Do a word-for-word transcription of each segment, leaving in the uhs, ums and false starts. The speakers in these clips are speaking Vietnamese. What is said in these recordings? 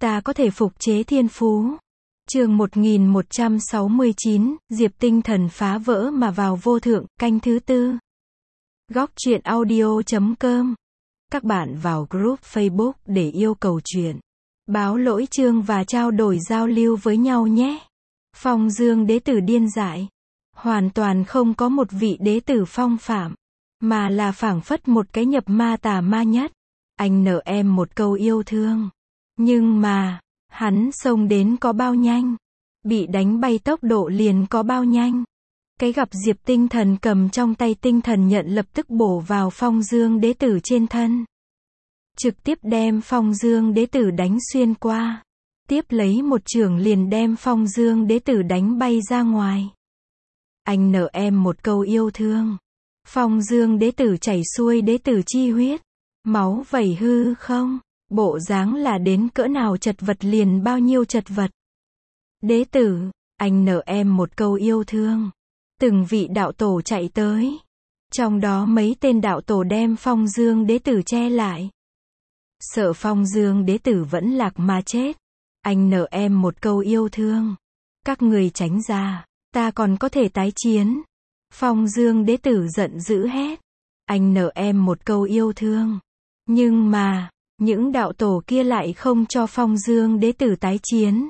ta có thể phục chế thiên phú. Chương một nghìn một trăm sáu mươi chín, Diệp tinh thần phá vỡ mà vào vô thượng, canh thứ tư. Góc truyện audio chấm com. Các bạn vào group Facebook để yêu cầu truyện, báo lỗi chương và trao đổi giao lưu với nhau nhé. Phong Dương đế tử điên dại, hoàn toàn không có một vị đế tử phong phạm, mà là phảng phất một cái nhập ma tà ma nhất. Anh nợ em một câu yêu thương, nhưng mà hắn xông đến có bao nhanh, bị đánh bay tốc độ liền có bao nhanh. Cái gặp Diệp tinh thần cầm trong tay tinh thần nhận lập tức bổ vào Phong Dương đế tử trên thân, trực tiếp đem Phong Dương đế tử đánh xuyên qua, tiếp lấy một chưởng liền đem Phong Dương đế tử đánh bay ra ngoài. Anh nợ em một câu yêu thương. Phong Dương đế tử chảy xuôi đế tử chi huyết, máu vẩy hư không, bộ dáng là đến cỡ nào chật vật liền bao nhiêu chật vật. Đế tử, anh nợ em một câu yêu thương. Từng vị đạo tổ chạy tới, trong đó mấy tên đạo tổ đem Phong Dương đế tử che lại, sợ Phong Dương đế tử vẫn lạc mà chết. Anh nợ em một câu yêu thương, các người tránh ra, ta còn có thể tái chiến. Phong Dương đế tử giận dữ hét, anh nợ em một câu yêu thương. Nhưng mà, những đạo tổ kia lại không cho Phong Dương đế tử tái chiến.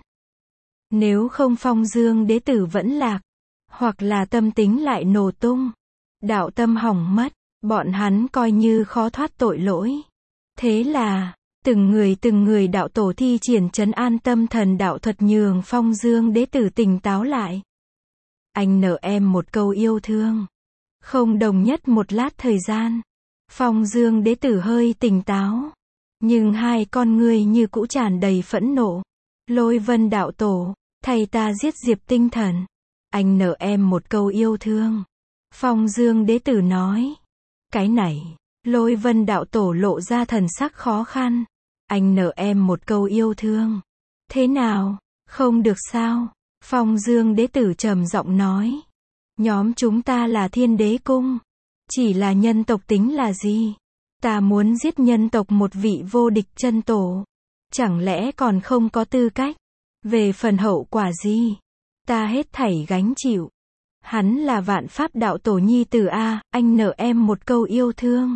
Nếu không Phong Dương đế tử vẫn lạc, hoặc là tâm tính lại nổ tung, đạo tâm hỏng mất, bọn hắn coi như khó thoát tội lỗi. Thế là, từng người từng người đạo tổ thi triển trấn an tâm thần đạo thuật nhường Phong Dương đế tử tỉnh táo lại. Anh nợ em một câu yêu thương. Không đồng nhất một lát thời gian, Phong Dương đế tử hơi tỉnh táo, nhưng hai con ngươi như cũ tràn đầy phẫn nộ. Lôi Vân đạo tổ, thầy ta giết Diệp tinh thần. Anh nợ em một câu yêu thương. Phong Dương đế tử nói. Cái này, Lôi Vân đạo tổ lộ ra thần sắc khó khăn. Anh nợ em một câu yêu thương. Thế nào, không được sao? Phong Dương đế tử trầm giọng nói. Nhóm chúng ta là Thiên Đế Cung, chỉ là nhân tộc tính là gì? Ta muốn giết nhân tộc một vị vô địch chân tổ, chẳng lẽ còn không có tư cách? Về phần hậu quả gì, ta hết thảy gánh chịu. Hắn là Vạn Pháp đạo tổ nhi tử a, anh nợ em một câu yêu thương.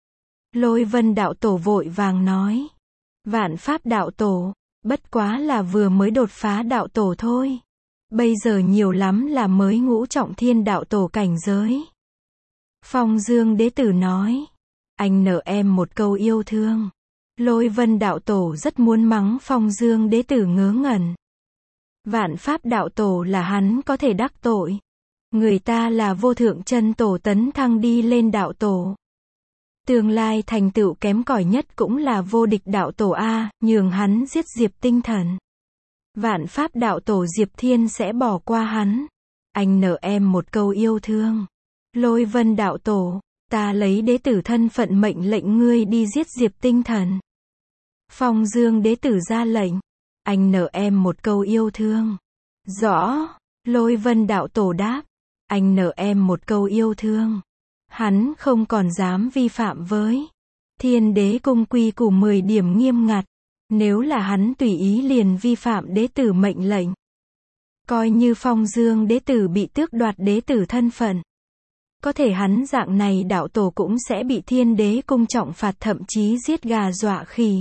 Lôi Vân đạo tổ vội vàng nói. Vạn Pháp đạo tổ, bất quá là vừa mới đột phá đạo tổ thôi. Bây giờ nhiều lắm là mới ngũ trọng thiên đạo tổ cảnh giới. Phong Dương đế tử nói. Anh nợ em một câu yêu thương. Lôi Vân đạo tổ rất muốn mắng Phong Dương đế tử ngớ ngẩn. Vạn Pháp đạo tổ là hắn có thể đắc tội. Người ta là vô thượng chân tổ tấn thăng đi lên đạo tổ. Tương lai thành tựu kém cỏi nhất cũng là vô địch đạo tổ A, nhường hắn giết Diệp tinh thần. Vạn Pháp đạo tổ Diệp Thiên sẽ bỏ qua hắn. Anh nợ em một câu yêu thương. Lôi Vân đạo tổ, ta lấy đế tử thân phận mệnh lệnh ngươi đi giết Diệp tinh thần. Phong Dương đế tử ra lệnh. Anh nợ em một câu yêu thương. Rõ. Lôi Vân đạo tổ đáp. Anh nợ em một câu yêu thương. Hắn không còn dám vi phạm với Thiên Đế Cung quy củ mười điểm nghiêm ngặt. Nếu là hắn tùy ý liền vi phạm đế tử mệnh lệnh, coi như Phong Dương đế tử bị tước đoạt đế tử thân phận, có thể hắn dạng này đạo tổ cũng sẽ bị Thiên Đế Cung trọng phạt, thậm chí giết gà dọa khỉ.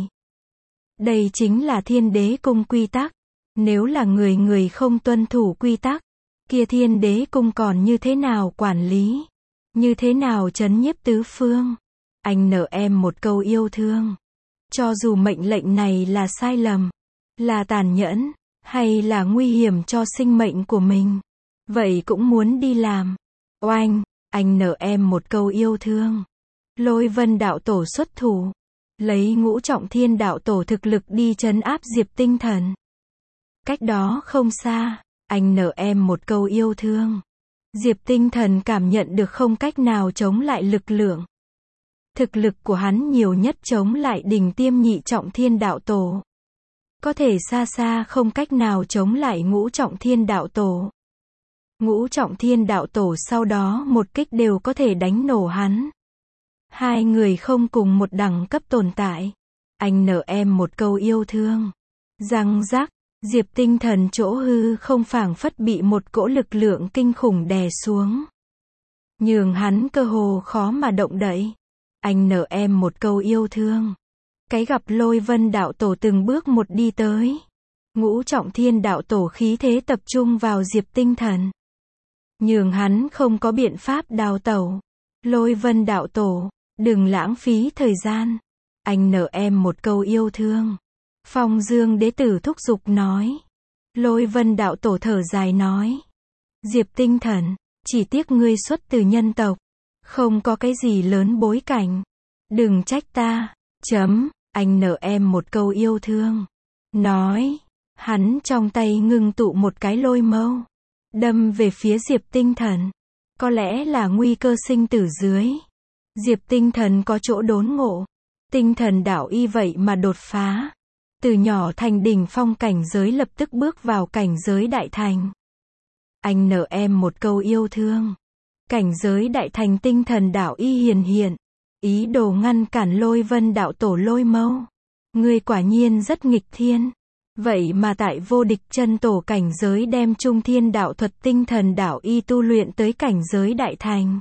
Đây chính là Thiên Đế Cung quy tắc. Nếu là người người không tuân thủ quy tắc, kia Thiên Đế Cung còn như thế nào quản lý, như thế nào trấn nhiếp tứ phương. Anh nợ em một câu yêu thương. Cho dù mệnh lệnh này là sai lầm, là tàn nhẫn, hay là nguy hiểm cho sinh mệnh của mình, vậy cũng muốn đi làm. Oanh, anh nợ em một câu yêu thương. Lôi Vân đạo tổ xuất thủ, lấy ngũ trọng thiên đạo tổ thực lực đi trấn áp Diệp tinh thần. Cách đó không xa, anh nợ em một câu yêu thương. Diệp tinh thần cảm nhận được không cách nào chống lại lực lượng. Thực lực của hắn nhiều nhất chống lại đỉnh tiêm nhị trọng thiên đạo tổ. Có thể xa xa không cách nào chống lại ngũ trọng thiên đạo tổ. Ngũ trọng thiên đạo tổ sau đó một kích đều có thể đánh nổ hắn. Hai người không cùng một đẳng cấp tồn tại. Anh nợ em một câu yêu thương. Răng rắc, Diệp Tinh Thần chỗ hư không phảng phất bị một cỗ lực lượng kinh khủng đè xuống. Nhường hắn cơ hồ khó mà động đậy. Anh nợ em một câu yêu thương. Cái gặp Lôi Vân đạo tổ từng bước một đi tới. Ngũ trọng thiên đạo tổ khí thế tập trung vào Diệp Tinh Thần. Nhường hắn không có biện pháp đào tẩu. Lôi Vân đạo tổ, đừng lãng phí thời gian. Anh nợ em một câu yêu thương. Phong Dương đế tử thúc giục nói. Lôi Vân đạo tổ thở dài nói. Diệp Tinh Thần, chỉ tiếc ngươi xuất từ nhân tộc. Không có cái gì lớn bối cảnh. Đừng trách ta. Chấm, anh nợ em một câu yêu thương. Nói. Hắn trong tay ngưng tụ một cái lôi mâu. Đâm về phía Diệp Tinh Thần. Có lẽ là nguy cơ sinh tử dưới. Diệp Tinh Thần có chỗ đốn ngộ. Tinh thần đạo y vậy mà đột phá. Từ nhỏ thành đỉnh phong cảnh giới lập tức bước vào cảnh giới đại thành. Anh nợ em một câu yêu thương. Cảnh giới đại thành tinh thần đạo y hiền hiện. Ý đồ ngăn cản Lôi Vân đạo tổ lôi mâu. Ngươi quả nhiên rất nghịch thiên. Vậy mà tại vô địch chân tổ cảnh giới đem trung thiên đạo thuật tinh thần đạo y tu luyện tới cảnh giới đại thành.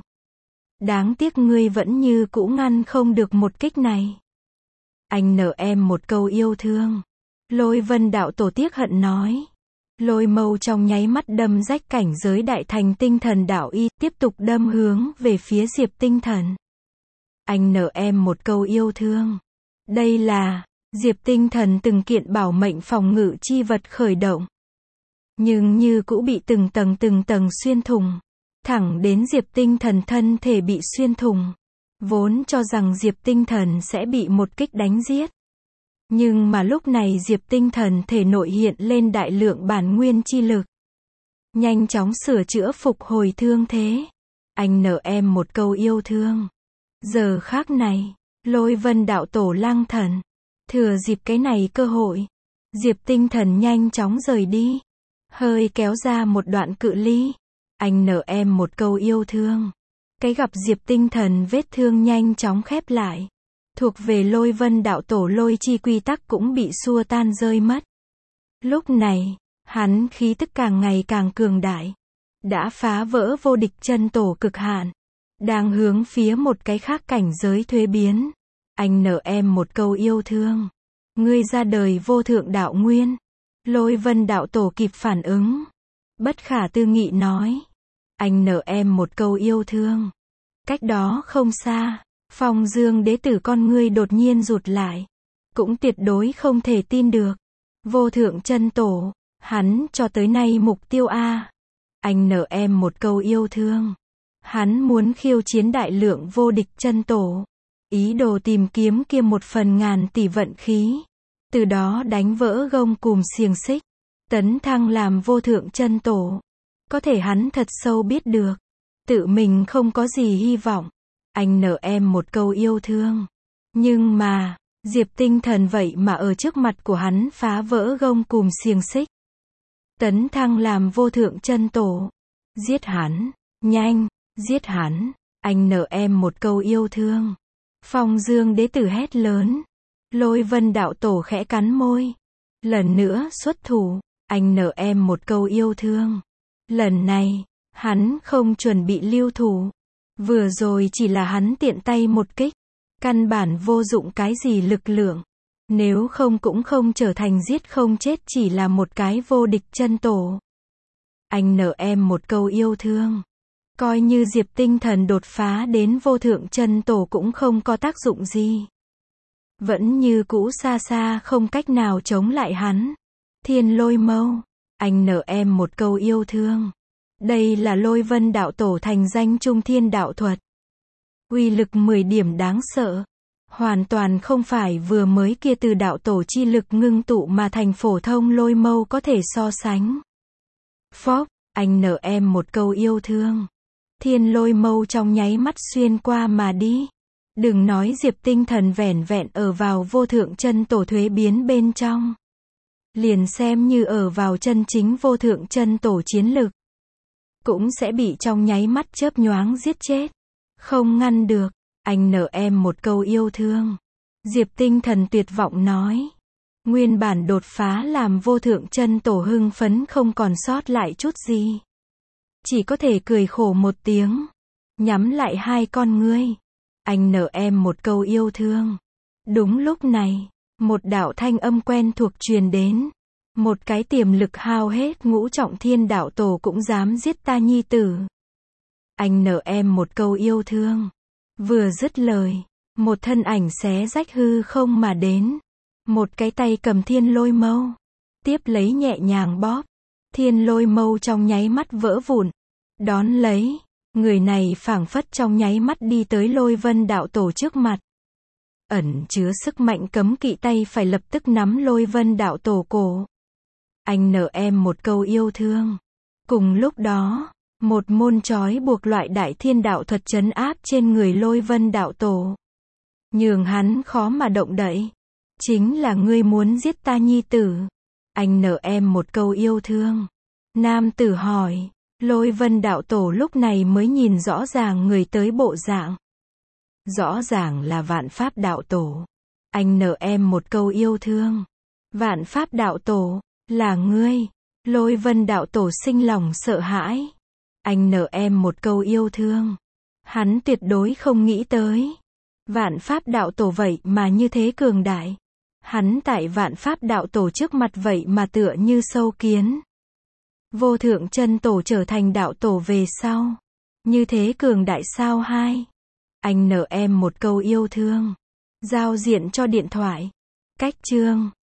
Đáng tiếc ngươi vẫn như cũ ngăn không được một kích này. Anh nợ em một câu yêu thương. Lôi Vân đạo tổ tiếc hận nói. Lôi mâu trong nháy mắt đâm rách cảnh giới đại thành tinh thần đạo y, tiếp tục đâm hướng về phía Diệp Tinh Thần. Anh nợ em một câu yêu thương. Đây là, Diệp Tinh Thần từng kiện bảo mệnh phòng ngự chi vật khởi động. Nhưng như cũ bị từng tầng từng tầng xuyên thủng. Thẳng đến Diệp Tinh Thần thân thể bị xuyên thủng. Vốn cho rằng Diệp Tinh Thần sẽ bị một kích đánh giết. Nhưng mà lúc này Diệp Tinh Thần thể nội hiện lên đại lượng bản nguyên chi lực. Nhanh chóng sửa chữa phục hồi thương thế. Anh nợ em một câu yêu thương. Giờ khác này, Lôi Vân đạo tổ lang thần. Thừa dịp cái này cơ hội. Diệp Tinh Thần nhanh chóng rời đi. Hơi kéo ra một đoạn cự ly. Anh nợ em một câu yêu thương. Cái gặp Diệp Tinh Thần vết thương nhanh chóng khép lại. Thuộc về Lôi Vân đạo tổ lôi chi quy tắc cũng bị xua tan rơi mất. Lúc này, hắn khí tức càng ngày càng cường đại. Đã phá vỡ vô địch chân tổ cực hạn. Đang hướng phía một cái khác cảnh giới thuế biến. Anh nợ em một câu yêu thương. Ngươi ra đời vô thượng đạo nguyên. Lôi Vân đạo tổ kịp phản ứng. Bất khả tư nghị nói. Anh nợ em một câu yêu thương. Cách đó không xa, Phong Dương đế tử con ngươi đột nhiên rụt lại. Cũng tuyệt đối không thể tin được. Vô thượng chân tổ, hắn cho tới nay mục tiêu A. Anh nợ em một câu yêu thương. Hắn muốn khiêu chiến đại lượng vô địch chân tổ. Ý đồ tìm kiếm kia một phần ngàn tỷ vận khí. Từ đó đánh vỡ gông cùm xiềng xích. Tấn thăng làm vô thượng chân tổ. Có thể hắn thật sâu biết được. Tự mình không có gì hy vọng. Anh nợ em một câu yêu thương. Nhưng mà, Diệp Tinh Thần vậy mà ở trước mặt của hắn phá vỡ gông cùm xiềng xích. Tấn thăng làm vô thượng chân tổ. Giết hắn. Nhanh. Giết hắn. Anh nợ em một câu yêu thương. Phong Dương đế tử hét lớn. Lôi Vân đạo tổ khẽ cắn môi. Lần nữa xuất thủ. Anh nợ em một câu yêu thương. Lần này, hắn không chuẩn bị lưu thủ. Vừa rồi chỉ là hắn tiện tay một kích. Căn bản vô dụng cái gì lực lượng. Nếu không cũng không trở thành giết không chết chỉ là một cái vô địch chân tổ. Anh nợ em một câu yêu thương. Coi như Diệp Tinh Thần đột phá đến vô thượng chân tổ cũng không có tác dụng gì. Vẫn như cũ xa xa không cách nào chống lại hắn. Thiên lôi mâu. Anh nợ em một câu yêu thương. Đây là Lôi Vân đạo tổ thành danh trung thiên đạo thuật. Uy lực mười điểm đáng sợ. Hoàn toàn không phải vừa mới kia từ đạo tổ chi lực ngưng tụ mà thành phổ thông lôi mâu có thể so sánh. Phốc, anh nợ em một câu yêu thương. Thiên lôi mâu trong nháy mắt xuyên qua mà đi. Đừng nói Diệp Tinh Thần vẻn vẹn ở vào vô thượng chân tổ thuế biến bên trong. Liền xem như ở vào chân chính vô thượng chân tổ chiến lực. Cũng sẽ bị trong nháy mắt chớp nhoáng giết chết. Không ngăn được. Anh nợ em một câu yêu thương. Diệp Tinh Thần tuyệt vọng nói. Nguyên bản đột phá làm vô thượng chân tổ hưng phấn không còn sót lại chút gì. Chỉ có thể cười khổ một tiếng. Nhắm lại hai con ngươi. Anh nợ em một câu yêu thương. Đúng lúc này, một đạo thanh âm quen thuộc truyền đến. Một cái tiềm lực hao hết ngũ trọng thiên đạo tổ cũng dám giết ta nhi tử. Anh nợ em một câu yêu thương. Vừa dứt lời, một thân ảnh xé rách hư không mà đến. Một cái tay cầm thiên lôi mâu. Tiếp lấy nhẹ nhàng bóp. Thiên lôi mâu trong nháy mắt vỡ vụn. Đón lấy, người này phảng phất trong nháy mắt đi tới Lôi Vân đạo tổ trước mặt. Ẩn chứa sức mạnh cấm kỵ tay phải lập tức nắm Lôi Vân đạo tổ cổ. Anh nợ em một câu yêu thương. Cùng lúc đó, một môn trói buộc loại đại thiên đạo thuật trấn áp trên người Lôi Vân đạo tổ. Nhường hắn khó mà động đậy. Chính là ngươi muốn giết ta nhi tử. Anh nợ em một câu yêu thương. Nam tử hỏi. Lôi Vân đạo tổ lúc này mới nhìn rõ ràng người tới bộ dạng. Rõ ràng là Vạn Pháp đạo tổ. Anh nợ em một câu yêu thương. Vạn Pháp đạo tổ, là ngươi. Lôi Vân đạo tổ sinh lòng sợ hãi. Anh nợ em một câu yêu thương. Hắn tuyệt đối không nghĩ tới. Vạn Pháp đạo tổ vậy mà như thế cường đại. Hắn tại Vạn Pháp đạo tổ trước mặt vậy mà tựa như sâu kiến. Vô thượng chân tổ trở thành đạo tổ về sau. Như thế cường đại sao hai. Anh nợ em một câu yêu thương. Giao diện cho điện thoại. Cách chương